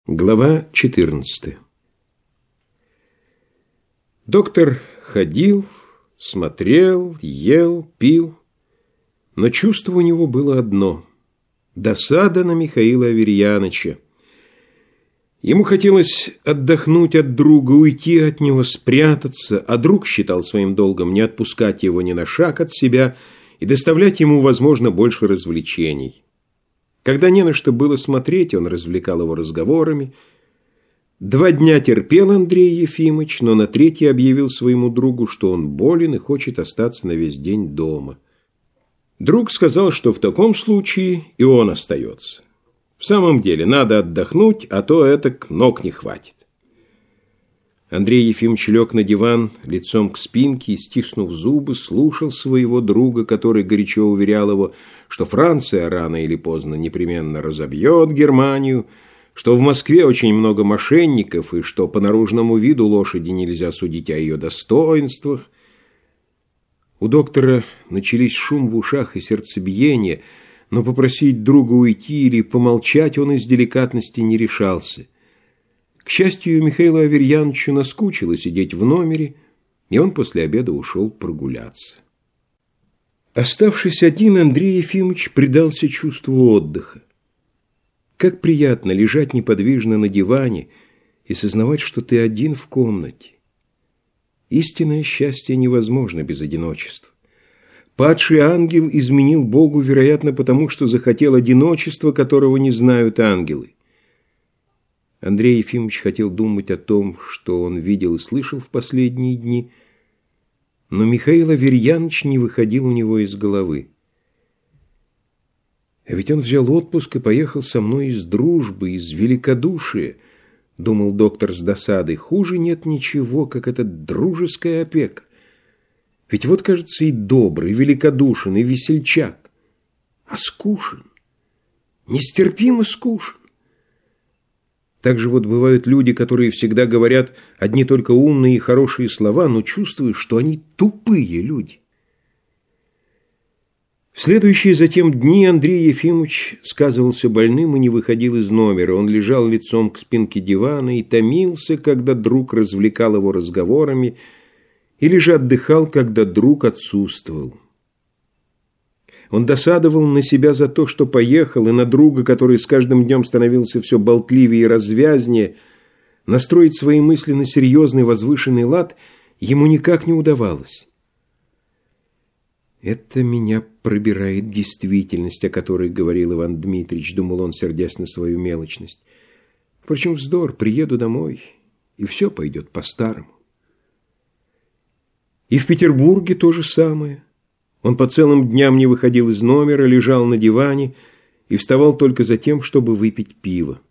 Глава 14. Доктор ходил, смотрел, ел, пил, но чувство у него было одно – досада на Михаила Аверьяныча. Ему хотелось отдохнуть от друга, уйти от него, спрятаться, а друг считал своим долгом не отпускать его ни на шаг от себя и доставлять ему, возможно, больше развлечений. Когда не на что было смотреть, он развлекал его разговорами. 2 дня терпел Андрей Ефимыч, но на 3-й объявил своему другу, что он болен и хочет остаться на весь день дома. Друг сказал, что в таком случае и он остается. В самом деле, надо отдохнуть, а то этак ног не хватит. Андрей Ефимович лег на диван лицом к спинке и, стиснув зубы, слушал своего друга, который горячо уверял его, что Франция рано или поздно непременно разобьет Германию, что в Москве очень много мошенников и что по наружному виду лошади нельзя судить о ее достоинствах. У доктора начались шум в ушах и сердцебиение, но попросить друга уйти или помолчать он из деликатности не решался. К счастью, Михаилу Аверьяновичу наскучило сидеть в номере, и он после обеда ушел прогуляться. Оставшись один, Андрей Ефимович предался чувству отдыха. Как приятно лежать неподвижно на диване и сознавать, что ты один в комнате. Истинное счастье невозможно без одиночества. Падший ангел изменил Богу, вероятно, потому что захотел одиночества, которого не знают ангелы. Андрей Ефимович хотел думать о том, что он видел и слышал в последние дни, но Михаил Аверьянович не выходил у него из головы. А ведь он взял отпуск и поехал со мной из дружбы, из великодушия, думал доктор с досадой. Хуже нет ничего, как эта дружеская опека. Ведь вот, кажется, и добрый, и великодушен, и весельчак, а скушен, нестерпимо скушен. Так же вот бывают люди, которые всегда говорят одни только умные и хорошие слова, но чувствуешь, что они тупые люди. В следующие затем дни Андрей Ефимович сказывался больным и не выходил из номера. Он лежал лицом к спинке дивана и томился, когда друг развлекал его разговорами, или же отдыхал, когда друг отсутствовал. Он досадовал на себя за то, что поехал, и на друга, который с каждым днем становился все болтливее и развязнее. Настроить свои мысли на серьезный возвышенный лад ему никак не удавалось. «Это меня пробирает действительность, о которой говорил Иван Дмитриевич», — думал он, сердясь на свою мелочность. «Впрочем, вздор, приеду домой, и все пойдет по-старому». И в Петербурге то же самое. Он по целым дням не выходил из номера, лежал на диване и вставал только за тем, чтобы выпить пиво.